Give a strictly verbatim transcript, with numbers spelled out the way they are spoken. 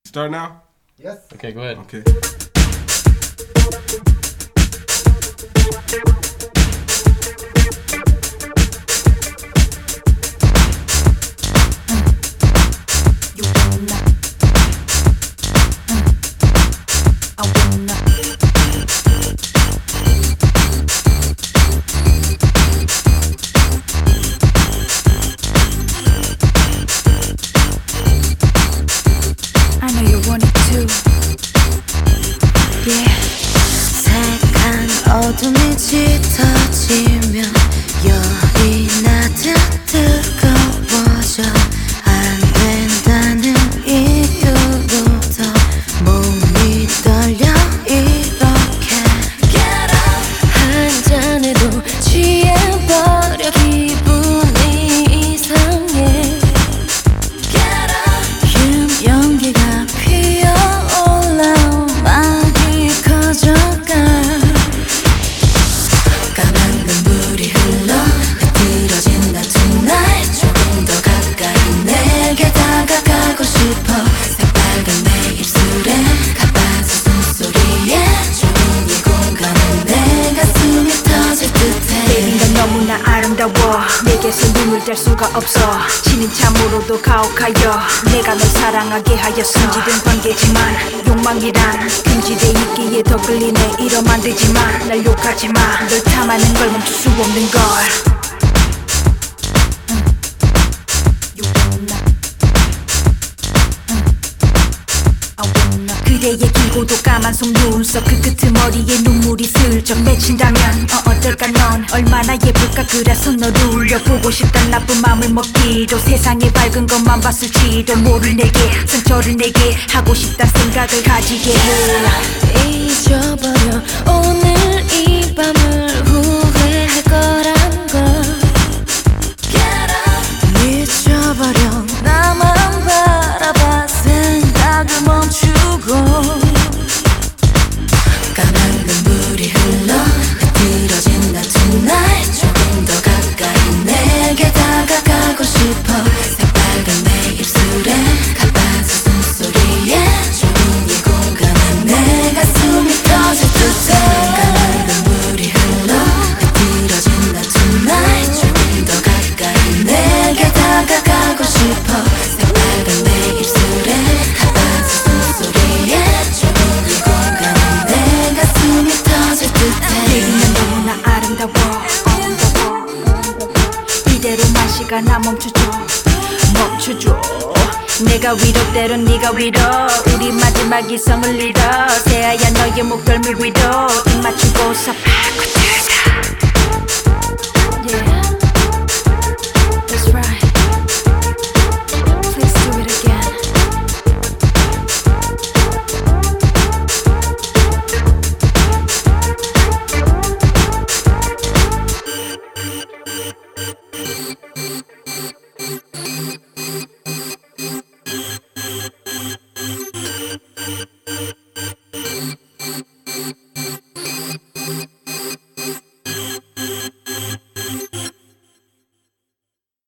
Start now? Yes. Okay, go ahead. Okay. I know you want it too. Yeah. 색한 어둠이 짙어지면 열이 나듯 뜨거워져 안 된다는 이유로 더 몸이 떨려 이렇게 Get up 한 잔에도 취해버려 기분이 이상해 Get up 흰 연기가 피어올라 많이 커져가 까만 눈물이 흘러 흐트러진다 tonight 조금 더 가까이 내게 다가가고 싶어 새빨간 내 입술에 가빠진 숨소리에 좋은 이 공간에 내 가슴이 터질 듯해 Baby 넌 너무나 아름다워 내게서 눈을 뗄 수가 없어 지는 참으로도 가혹하여 내가 널 사랑하게 하였어 금지된 관계지만 욕망이란 금지돼 있기에 더 끌리네 이러면 안 되지만 날 욕하지마 널 탐하는 걸 멈출 수 없는 걸 그대의 길고도 까만 속눈썹 그 끄트머리에 눈물이 슬쩍 맺힌다면 어 어떨까 넌 얼마나 예쁠까 그래서 널 울려보고 싶단 나쁜 마음을 먹기로 세상에 밝은 것만 봤을지도 모를 내게 상처를 내게 하고 싶단 생각을 가지게 해 잊어버려 오늘 이 밤을 후회할 거란 걸 Get up 미쳐버려 나만 바라봐 생각을 멈추고 까만 눈물이 흘러 흐트러진다 tonight 조금 더 가까이 내게 다가가고 싶어 새빨간 내 입술에 가빠진 숨소리에 좋은 이 공간에 내 가슴이 터질 듯해 까만 눈물이 흘러 흐트러진다 tonight 조금 더 가까이 내게 다가가고 싶어 새빨간 내 입술에 가빠진 숨소리에 좋은 이 공간에 내 가슴이 터질 듯해 Baby 넌 너무나 아름다워 이대로만 시간아 멈춰줘 멈춰줘 내가 위로 때론 네가 위로 우리 마지막 이성을 잃어 새하얀 너의 목덜미 위로 입 맞추고서 파고들다